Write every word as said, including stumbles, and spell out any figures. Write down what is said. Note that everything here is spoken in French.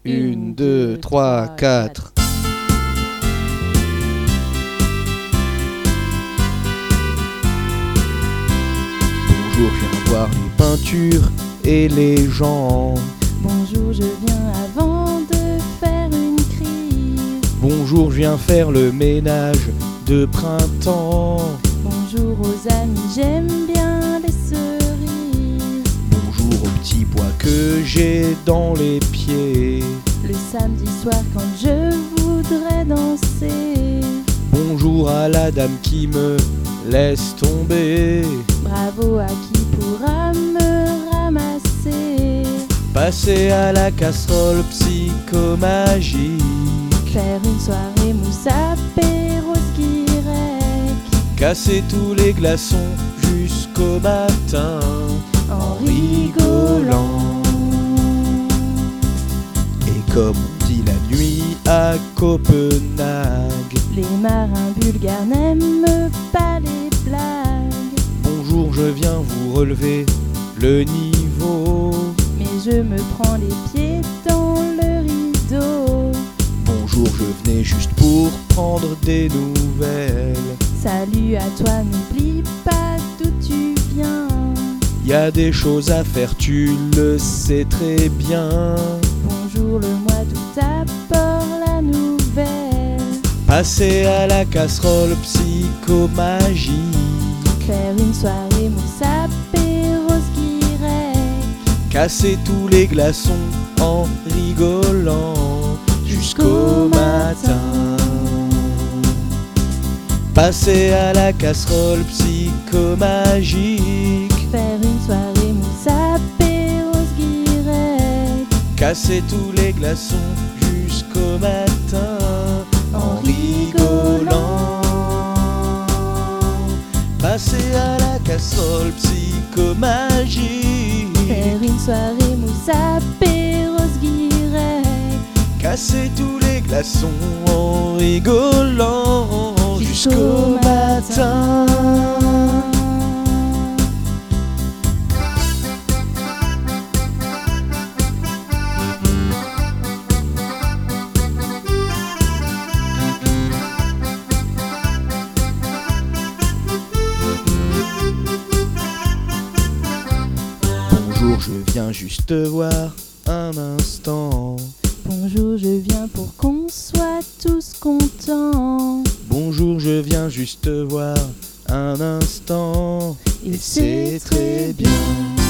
Une, deux, trois, quatre. Bonjour, je viens voir les peintures et les gens. Bonjour, je viens avant de faire une crise. Bonjour, je viens faire le ménage de printemps. Bonjour aux amis, j'aime bien les cerises. Bonjour aux petits pois que j'ai dans les pieds. Le samedi soir quand je voudrais danser. Bonjour à la dame qui me laisse tomber. Bravo à qui pourra me ramasser. Passer à la casserole psychomagique. Faire une soirée mousse apéro grec. Casser tous les glaçons jusqu'au matin En rigolant. Et comme on dit la nuit à Copenhague, Les marins bulgares n'aiment pas les blagues. bonjour, je viens vous relever le niveau. Mais je me prends les pieds dans le rideau. Bonjour, je venais juste pour prendre des nouvelles. Salut à toi, n'oublie pas d'où tu viens. Y a des choses à faire, tu le sais très bien. Bonjour, le mois d'août apporte la nouvelle. Passer à la casserole psychomagique. Faire une soirée mousse apéro grec. Casser tous les glaçons en rigolant jusqu'au matin. Passer à la casserole psychomagique. Faire une soirée mousse apéro grec. Casser tous les glaçons jusqu'au matin en rigolant. Passer à la casserole psychomagique. Faire une soirée mousse apéro grec. Casser tous les glaçons en rigolant jusqu'au matin. Bonjour, je viens juste te voir un instant. Bonjour, je viens pour qu'on soit tous contents. Bonjour, je viens juste te voir un instant. Et Et c'est très bien.